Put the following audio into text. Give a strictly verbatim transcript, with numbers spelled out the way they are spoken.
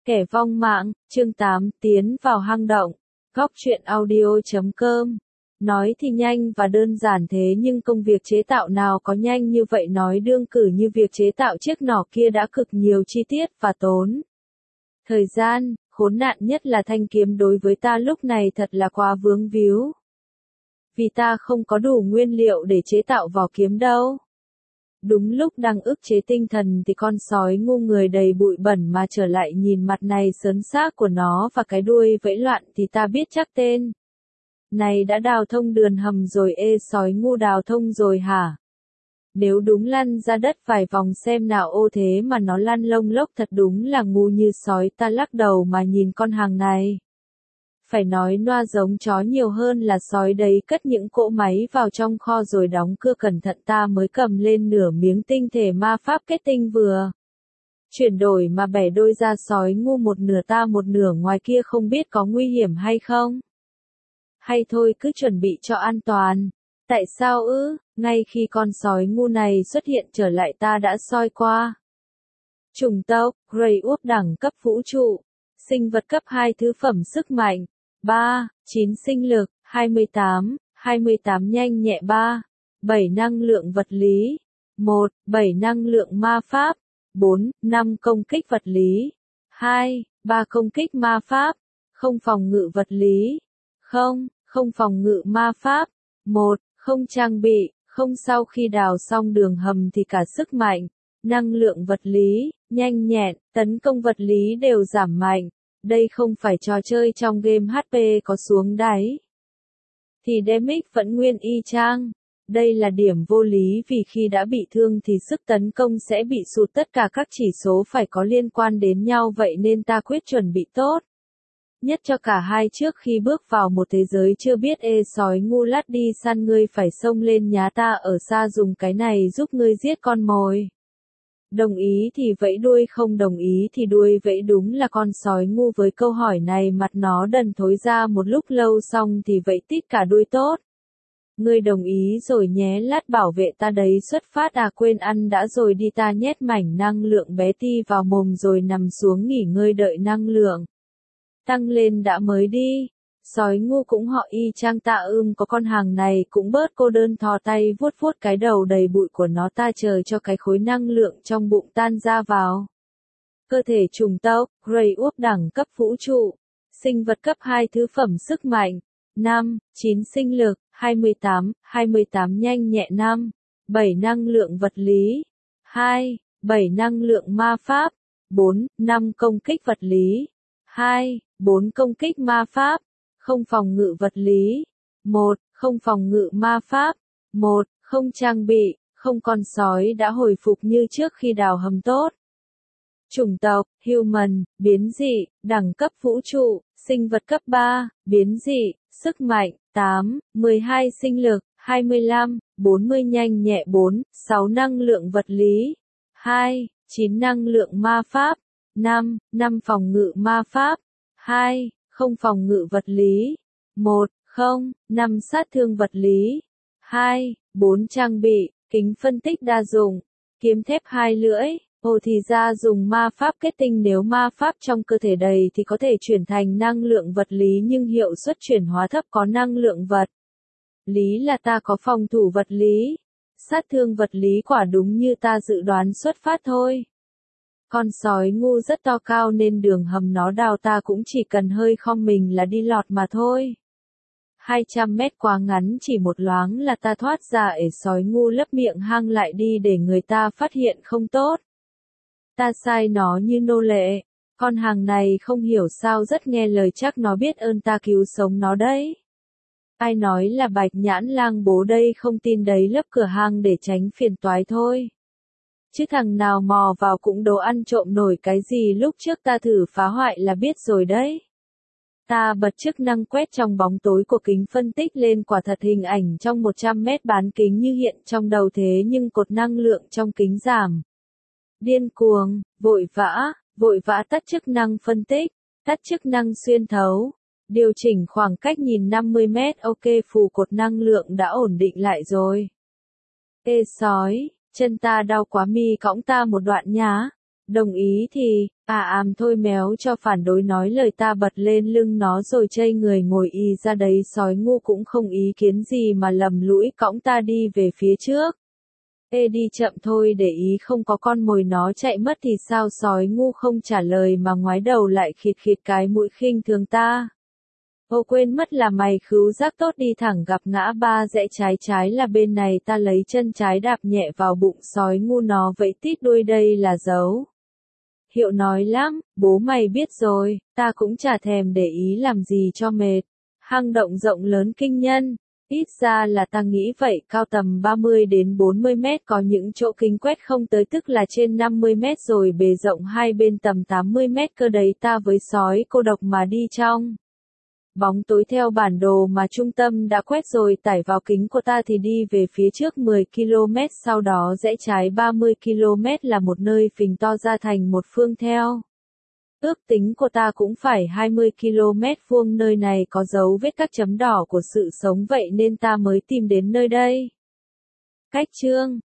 Kẻ vong mạng, chương tám, tiến vào hang động. Góc truyện audio chấm com. Nói thì nhanh và đơn giản thế nhưng công việc chế tạo nào có nhanh như vậy, nói đương cử như việc chế tạo chiếc nỏ kia đã cực nhiều chi tiết và tốn thời gian. Khốn nạn nhất là thanh kiếm đối với ta lúc này thật là quá vướng víu. Vì ta không có đủ nguyên liệu để chế tạo vỏ kiếm đâu. Đúng lúc đang ức chế tinh thần thì con sói ngu người đầy bụi bẩn mà trở lại nhìn mặt này sớn xác của nó và cái đuôi vẫy loạn thì ta biết chắc tên này đã đào thông đường hầm rồi. Ê, sói ngu đào thông rồi hả? Nếu đúng lăn ra đất vài vòng xem nào. Ô thế mà nó lăn lông lốc, thật đúng là ngu như sói. Ta lắc đầu mà nhìn con hàng này. Phải nói noa giống chó nhiều hơn là sói đấy. Cất những cỗ máy vào trong kho rồi đóng cửa cẩn thận, ta mới cầm lên nửa miếng tinh thể ma pháp kết tinh vừa chuyển đổi mà bẻ đôi ra. Sói ngu một nửa ta một nửa, ngoài kia không biết có nguy hiểm hay không. Hay thôi cứ chuẩn bị cho an toàn. Tại sao ư? Ngay khi con sói ngu này xuất hiện trở lại ta đã soi qua. Chủng tộc, Grey Wolf đẳng cấp vũ trụ. Sinh vật cấp hai thứ phẩm sức mạnh. ba, chín sinh lực, hai mươi tám, hai mươi tám nhanh nhẹ. ba, bảy năng lượng vật lý. một, bảy năng lượng ma pháp. bốn, năm công kích vật lý. hai, ba công kích ma pháp. không phòng ngự vật lý. không, không phòng ngự ma pháp. một, không trang bị. không sau khi đào xong đường hầm thì cả sức mạnh, năng lượng vật lý, nhanh nhẹn, tấn công vật lý đều giảm mạnh. Đây không phải trò chơi trong game hát pê có xuống đáy thì damage vẫn nguyên y chang. Đây là điểm vô lý vì khi đã bị thương thì sức tấn công sẽ bị sụt, tất cả các chỉ số phải có liên quan đến nhau, vậy nên ta quyết chuẩn bị tốt nhất cho cả hai trước khi bước vào một thế giới chưa biết. Ê sói ngu lát đi săn, ngươi phải xông lên nhá, ta ở xa dùng cái này giúp ngươi giết con mồi. Đồng ý thì vẫy đuôi, không đồng ý thì đuôi vẫy. Đúng là con sói ngu với câu hỏi này mặt nó đần thối ra một lúc lâu, xong thì vẫy tít cả đuôi. Tốt. Ngươi đồng ý rồi nhé, lát bảo vệ ta đấy. Xuất phát à, quên ăn đã rồi đi. Ta nhét mảnh năng lượng bé ti vào mồm rồi nằm xuống nghỉ ngơi đợi năng lượng tăng lên đã mới đi. Sói ngu cũng họ y chang ta ưm, có con hàng này cũng bớt cô đơn, thò tay vuốt vuốt cái đầu đầy bụi của nó. Ta chờ cho cái khối năng lượng trong bụng tan ra vào cơ thể. Chủng tộc, Grey Wolf đẳng cấp vũ trụ. Sinh vật cấp hai thứ phẩm sức mạnh. năm, chín sinh lực, hai mươi tám, hai mươi tám nhanh nhẹ. năm, bảy năng lượng vật lý. hai, bảy năng lượng ma pháp. bốn, năm công kích vật lý. hai, bốn công kích ma pháp. không phòng ngự vật lý. một, không phòng ngự ma pháp. một, không trang bị. Không, con sói đã hồi phục như trước khi đào hầm. Tốt. Chủng tộc, Human, biến dị, đẳng cấp vũ trụ. Sinh vật cấp ba, biến dị, sức mạnh, tám, mười hai sinh lực, hai mươi lăm, bốn mươi nhanh nhẹ. bốn, sáu năng lượng vật lý. hai, chín năng lượng ma pháp. năm, năm phòng ngự ma pháp. hai, không phòng ngự vật lý. một, không, năm sát thương vật lý. hai, bốn trang bị, kính phân tích đa dụng, kiếm thép hai lưỡi. Ồ thì ra dùng ma pháp kết tinh, nếu ma pháp trong cơ thể đầy thì có thể chuyển thành năng lượng vật lý nhưng hiệu suất chuyển hóa thấp. Có năng lượng vật lý là ta có phòng thủ vật lý, sát thương vật lý, quả đúng như ta dự đoán xuất phát thôi. Con sói ngu rất to cao nên đường hầm nó đào ta cũng chỉ cần hơi khom mình là đi lọt mà thôi. hai trăm mét quá ngắn, chỉ một loáng là ta thoát ra. Ể sói ngu lấp miệng hang lại đi để người ta phát hiện không tốt. Ta sai nó như nô lệ. Con hàng này không hiểu sao rất nghe lời, chắc nó biết ơn ta cứu sống nó đấy. Ai nói là Bạch Nhãn Lang bố đây, không tin đấy, lấp cửa hang để tránh phiền toái thôi. Chứ thằng nào mò vào cũng đồ ăn trộm nổi cái gì, lúc trước ta thử phá hoại là biết rồi đấy. Ta bật chức năng quét trong bóng tối của kính phân tích lên, quả thật hình ảnh trong một trăm mét bán kính như hiện trong đầu, thế nhưng cột năng lượng trong kính giảm. Điên cuồng, vội vã, vội vã tắt chức năng phân tích, tắt chức năng xuyên thấu, điều chỉnh khoảng cách nhìn năm mươi mét. Ok, phù cột năng lượng đã ổn định lại rồi. Ê sói, chân ta đau quá, mi cõng ta một đoạn nhá. Đồng ý thì, À àm thôi méo cho phản đối nói lời ta bật lên lưng nó rồi chây người ngồi y ra đấy sói ngu cũng không ý kiến gì mà lầm lũi cõng ta đi về phía trước. Ê đi chậm thôi để ý không có con mồi nó chạy mất thì sao sói ngu không trả lời mà ngoái đầu lại khịt khịt cái mũi khinh thường ta. Ô quên mất là mày khứu giác tốt đi thẳng gặp ngã ba rẽ trái trái là bên này ta lấy chân trái đạp nhẹ vào bụng sói ngu nó vẫy tít đuôi đây là dấu. Hiệu nói lắm, bố mày biết rồi, ta cũng chả thèm để ý làm gì cho mệt. Hang động rộng lớn kinh nhân, ít ra là ta nghĩ vậy cao tầm ba mươi đến bốn mươi mét có những chỗ kính quét không tới tức là trên năm mươi mét rồi bề rộng hai bên tầm tám mươi mét cơ đấy ta với sói cô độc mà đi trong. Bóng tối theo bản đồ mà trung tâm đã quét rồi tải vào kính của ta thì đi về phía trước mười ki lô mét sau đó rẽ trái ba mươi ki lô mét là một nơi phình to ra thành một phương theo. Ước tính của ta cũng phải hai mươi ki lô mét vuông nơi này có dấu vết các chấm đỏ của sự sống vậy nên ta mới tìm đến nơi đây. Cách chương